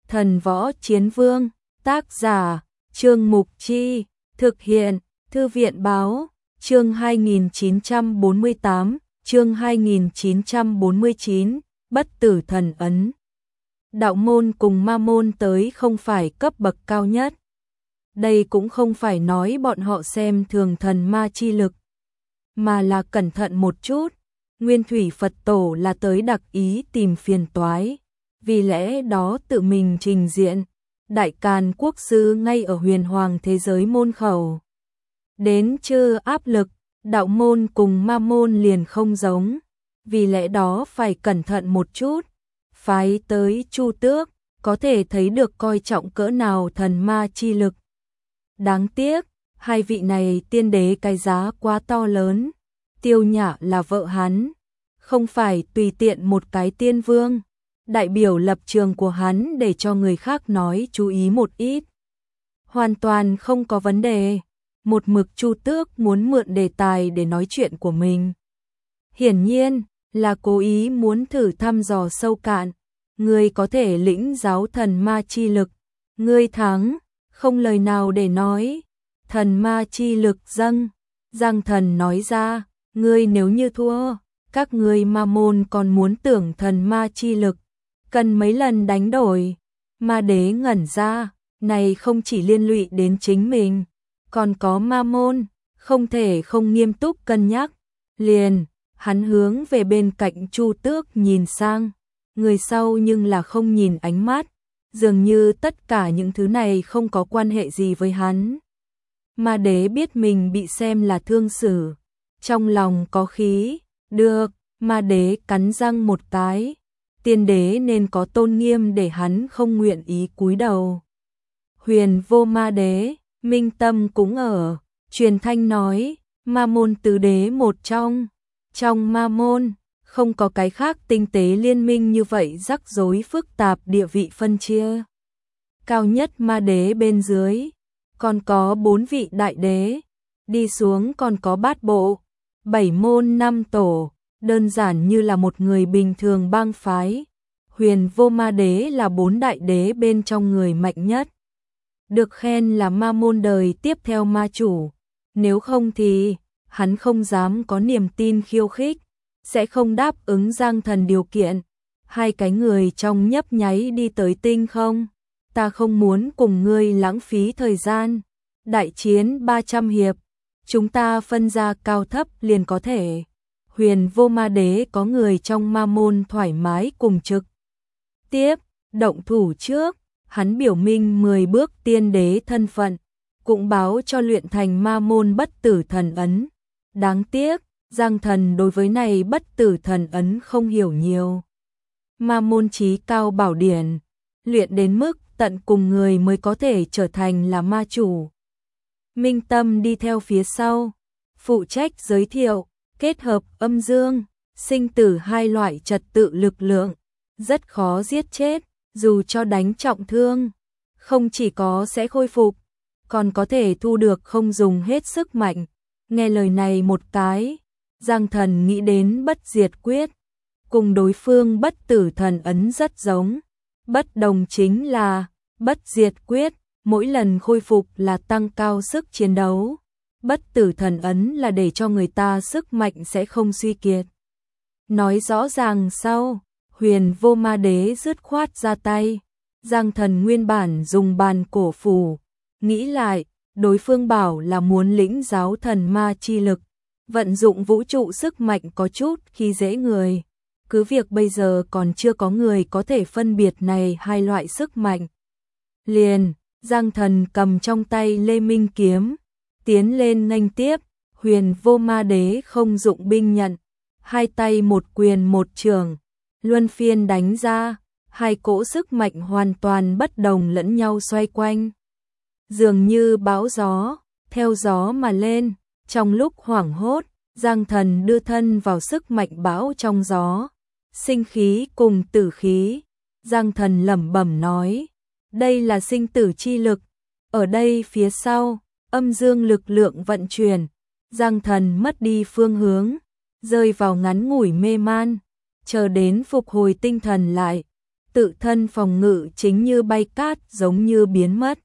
Thần Võ Chiến Vương, tác giả, Trương Mục Chi, thực hiện, Thư viện Báo, chương 2948, chương 2949, Bất Tử Thần Ấn. Đạo môn cùng ma môn tới không phải cấp bậc cao nhất. Đây cũng không phải nói bọn họ xem thường thần ma chi lực, mà là cẩn thận một chút. Nguyên Thủy Phật Tổ là tới đặc ý tìm phiền toái, vì lẽ đó tự mình trình diện. Đại Càn Quốc sư ngay ở huyền hoàng thế giới môn khẩu. Đến chưa áp lực, đạo môn cùng ma môn liền không giống, vì lẽ đó phải cẩn thận một chút. Phái tới Chu Tước, có thể thấy được coi trọng cỡ nào thần ma chi lực. Đáng tiếc, hai vị này tiên đế cái giá quá to lớn. Tiêu Nhã là vợ hắn, không phải tùy tiện một cái tiên vương. Đại biểu lập trường của hắn để cho người khác nói chú ý một ít. Hoàn toàn không có vấn đề. Một mực Chu Tước muốn mượn đề tài để nói chuyện của mình. Hiển nhiên là cố ý muốn thử thăm dò sâu cạn. Ngươi có thể lĩnh giáo thần ma chi lực. Ngươi thắng, không lời nào để nói. Thần ma chi lực dâng. Giang Thần nói ra, ngươi nếu như thua, các ngươi ma môn còn muốn tưởng thần ma chi lực. Cần mấy lần đánh đổi. Ma đế ngẩn ra, này không chỉ liên lụy đến chính mình, còn có ma môn, không thể không nghiêm túc cân nhắc. Liền, hắn hướng về bên cạnh Chu Tước nhìn sang, người sau nhưng là không nhìn ánh mắt, dường như tất cả những thứ này không có quan hệ gì với hắn. Ma đế biết mình bị xem là thương xử, trong lòng có khí, được, ma đế cắn răng một cái. Tiên đế nên có tôn nghiêm để hắn không nguyện ý cúi đầu. Huyền Vô Ma Đế, Minh Tâm cũng ở, truyền thanh nói, ma môn tứ đế một trong ma môn, không có cái khác tinh tế liên minh như vậy rắc rối phức tạp địa vị phân chia. Cao nhất ma đế bên dưới, còn có 4 vị đại đế, đi xuống còn có bát bộ, 7 môn 5 tổ. Đơn giản như là một người bình thường bang phái. Huyền Vô Ma Đế là 4 đại đế bên trong người mạnh nhất. Được khen là ma môn đời tiếp theo ma chủ. Nếu không thì, hắn không dám có niềm tin khiêu khích, sẽ không đáp ứng Giang Thần điều kiện. Hai cái người trong nhấp nháy đi tới tinh không. Ta không muốn cùng ngươi lãng phí thời gian. Đại chiến 300 hiệp, chúng ta phân ra cao thấp liền có thể. Huyền Vô Ma Đế có người trong ma môn thoải mái cùng trực tiếp động thủ trước, hắn biểu minh 10 bước tiên đế thân phận, cũng báo cho luyện thành ma môn bất tử thần ấn. Đáng tiếc, Giang Thần đối với này bất tử thần ấn không hiểu nhiều. Ma môn chí cao bảo điển, luyện đến mức tận cùng người mới có thể trở thành là ma chủ. Minh Tâm đi theo phía sau, phụ trách giới thiệu. Kết hợp âm dương, sinh tử hai loại trật tự lực lượng, rất khó giết chết, dù cho đánh trọng thương, không chỉ có sẽ khôi phục, còn có thể thu được không dùng hết sức mạnh. Nghe lời này một cái, Giang Thần nghĩ đến bất diệt quyết, cùng đối phương bất tử thần ấn rất giống. Bất đồng chính là, bất diệt quyết, mỗi lần khôi phục là tăng cao sức chiến đấu. Bất tử thần ấn là để cho người ta sức mạnh sẽ không suy kiệt. Nói rõ ràng sau, Huyền Vô Ma Đế dứt khoát ra tay. Giang Thần nguyên bản dùng bàn cổ phủ, nghĩ lại, đối phương bảo là muốn lĩnh giáo thần ma chi lực, vận dụng vũ trụ sức mạnh có chút khi dễ người. Cứ việc bây giờ còn chưa có người có thể phân biệt này hai loại sức mạnh. Liền, Giang Thần cầm trong tay Lê Minh kiếm, tiến lên nghênh tiếp. Huyền Vô Ma Đế không dụng binh nhận, hai tay một quyền một chưởng, luân phiên đánh ra, hai cỗ sức mạnh hoàn toàn bất đồng lẫn nhau xoay quanh. Dường như bão gió, theo gió mà lên, trong lúc hoảng hốt, Giang Thần đưa thân vào sức mạnh bão trong gió, sinh khí cùng tử khí. Giang Thần lẩm bẩm nói, đây là sinh tử chi lực, ở đây phía sau, âm dương lực lượng vận chuyển. Giang Thần mất đi phương hướng, rơi vào ngắn ngủi mê man, chờ đến phục hồi tinh thần lại, tự thân phòng ngự chính như bay cát, giống như biến mất.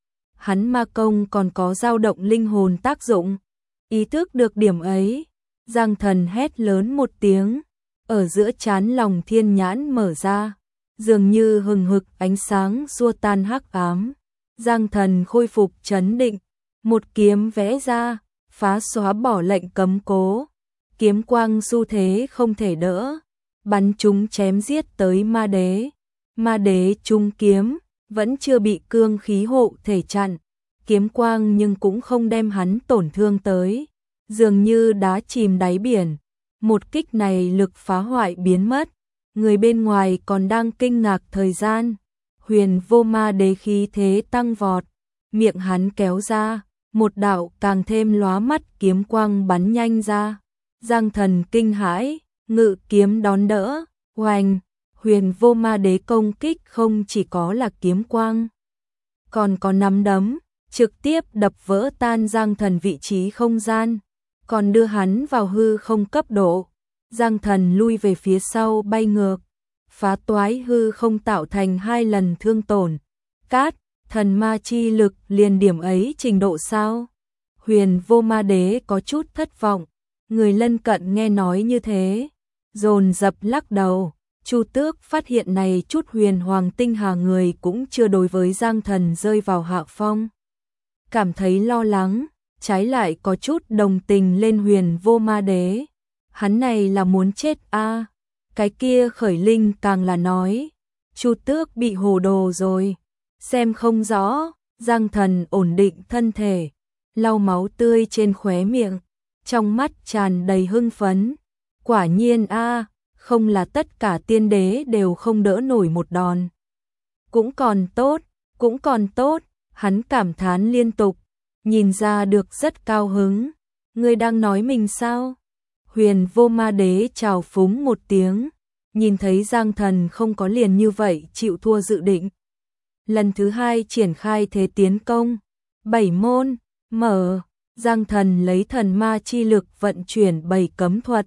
Hắn ma công còn có dao động linh hồn tác dụng. Ý thức được điểm ấy, Giang Thần hét lớn một tiếng, ở giữa trán Lòng Thiên Nhãn mở ra, dường như hừng hực ánh sáng xua tan hắc ám. Giang Thần khôi phục trấn định, một kiếm vẽ ra, phá xóa bỏ lệnh cấm cố. Kiếm quang xu thế không thể đỡ, bắn chúng chém giết tới ma đế. Ma đế trung kiếm, vẫn chưa bị cương khí hộ thể chặn, kiếm quang nhưng cũng không đem hắn tổn thương tới, dường như đá chìm đáy biển. Một kích này lực phá hoại biến mất, người bên ngoài còn đang kinh ngạc thời gian. Huyền Vô Ma Đế khí thế tăng vọt, miệng hắn kéo ra, một đạo càng thêm lóa mắt kiếm quang bắn nhanh ra. Giang Thần kinh hãi, ngự kiếm đón đỡ, oanh. Huyền Vô Ma Đế công kích không chỉ có là kiếm quang, còn có nắm đấm, trực tiếp đập vỡ tan Giang Thần vị trí không gian, còn đưa hắn vào hư không cấp độ. Giang Thần lui về phía sau bay ngược, phá toái hư không tạo thành 2 lần thương tổn. Cát, thần ma chi lực liền điểm ấy trình độ sao? Huyền Vô Ma Đế có chút thất vọng, người lân cận nghe nói như thế, dồn dập lắc đầu. Chu Tước phát hiện này chút huyền hoàng tinh hà người cũng chưa đối với Giang Thần rơi vào hạ phong, cảm thấy lo lắng, trái lại có chút đồng tình lên Huyền Vô Ma Đế. Hắn này là muốn chết a. Cái kia Khởi Linh càng là nói, Chu Tước bị hồ đồ rồi, xem không rõ. Giang Thần ổn định thân thể, lau máu tươi trên khóe miệng, trong mắt tràn đầy hưng phấn. Quả nhiên a, không là tất cả tiên đế đều không đỡ nổi một đòn. Cũng còn tốt, cũng còn tốt, hắn cảm thán liên tục, nhìn ra được rất cao hứng. Ngươi đang nói mình sao? Huyền Vô Ma Đế chào phúng một tiếng, nhìn thấy Giang Thần không có liền như vậy chịu thua dự định. Lần thứ 2 triển khai thế tiến công, 7 môn, mở, Giang Thần lấy thần ma chi lực vận chuyển 7 cấm thuật.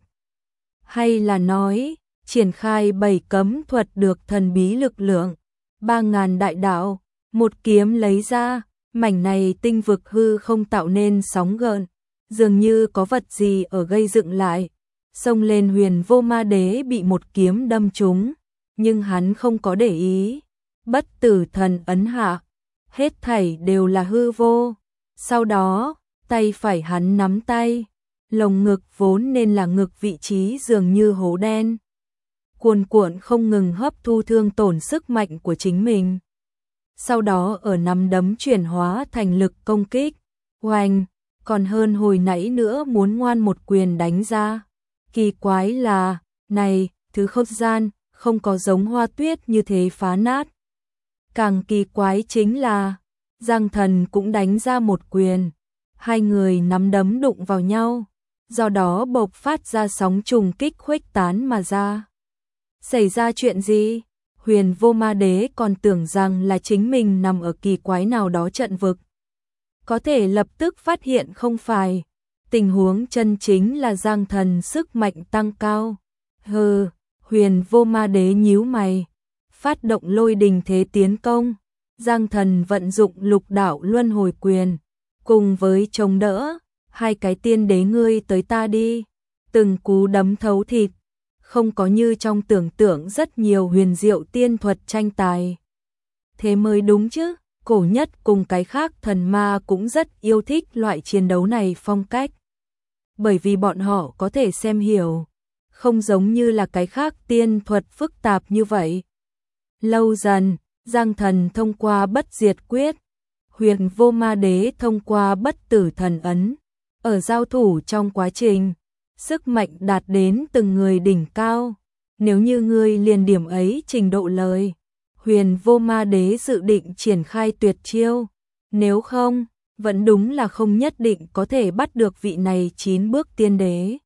Hay là nói, triển khai 7 cấm thuật được thần bí lực lượng, 3000 đại đạo, một kiếm lấy ra, mảnh này tinh vực hư không tạo nên sóng gợn, dường như có vật gì ở gây dựng lại. Xông lên Huyền Vô Ma Đế bị một kiếm đâm trúng, nhưng hắn không có để ý. Bất tử thần ấn hạ, hết thảy đều là hư vô. Sau đó, tay phải hắn nắm tay, lồng ngực vốn nên là ngực vị trí dường như hố đen, cuồn cuộn không ngừng hấp thu thương tổn sức mạnh của chính mình. Sau đó ở nắm đấm chuyển hóa thành lực công kích, oanh, còn hơn hồi nãy nữa muốn ngoan một quyền đánh ra. Kỳ quái là, này, thứ không gian, không có giống hoa tuyết như thế phá nát. Càng kỳ quái chính là, Giang Thần cũng đánh ra một quyền, hai người nắm đấm đụng vào nhau, do đó bộc phát ra sóng trùng kích khuếch tán mà ra. Xảy ra chuyện gì? Huyền Vô Ma Đế còn tưởng rằng là chính mình nằm ở kỳ quái nào đó trận vực. Có thể lập tức phát hiện không phải. Tình huống chân chính là Giang Thần sức mạnh tăng cao. Hừ, Huyền Vô Ma Đế nhíu mày, phát động lôi đình thế tiến công. Giang Thần vận dụng lục đạo luân hồi quyền, cùng với chống đỡ, hai cái tiên đế ngươi tới ta đi. Từng cú đấm thấu thịt, không có như trong tưởng tượng rất nhiều huyền diệu tiên thuật tranh tài. Thế mới đúng chứ, cổ nhất cùng cái khác thần ma cũng rất yêu thích loại chiến đấu này phong cách. Bởi vì bọn họ có thể xem hiểu, không giống như là cái khác tiên thuật phức tạp như vậy. Lâu dần, Giang Thần thông qua bất diệt quyết, Huyền Vô Ma Đế thông qua bất tử thần ấn. Ở giao thủ trong quá trình, sức mạnh đạt đến từng người đỉnh cao. Nếu như ngươi liền điểm ấy trình độ lời, Huyền Vô Ma Đế dự định triển khai tuyệt chiêu. Nếu không, vẫn đúng là không nhất định có thể bắt được vị này 9 bước tiên đế.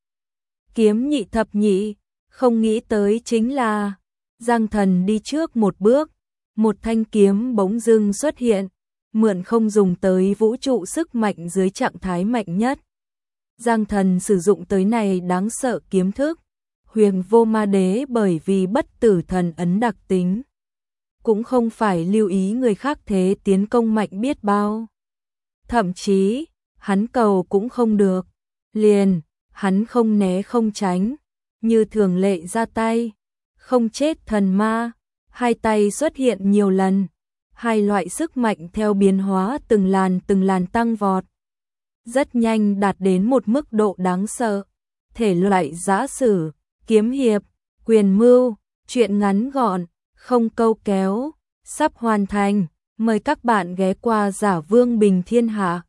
Kiếm nhị thập nhị, không nghĩ tới chính là Giang Thần đi trước một bước, một thanh kiếm bỗng dưng xuất hiện, mượn không dùng tới vũ trụ sức mạnh dưới trạng thái mạnh nhất. Giang Thần sử dụng tới này đáng sợ kiếm thức. Huyền Vô Ma Đế bởi vì bất tử thần ấn đặc tính, cũng không phải lưu ý người khác thế tiến công mạnh biết bao. Thậm chí, hắn cầu cũng không được. Liền, hắn không né không tránh, như thường lệ ra tay, không chết thần ma, hai tay xuất hiện nhiều lần, hai loại sức mạnh theo biến hóa từng làn tăng vọt. Rất nhanh đạt đến một mức độ đáng sợ, thể loại giã sử, kiếm hiệp, quyền mưu, truyện ngắn gọn, không câu kéo, sắp hoàn thành, mời các bạn ghé qua Giả Vương Bình Thiên Hạ.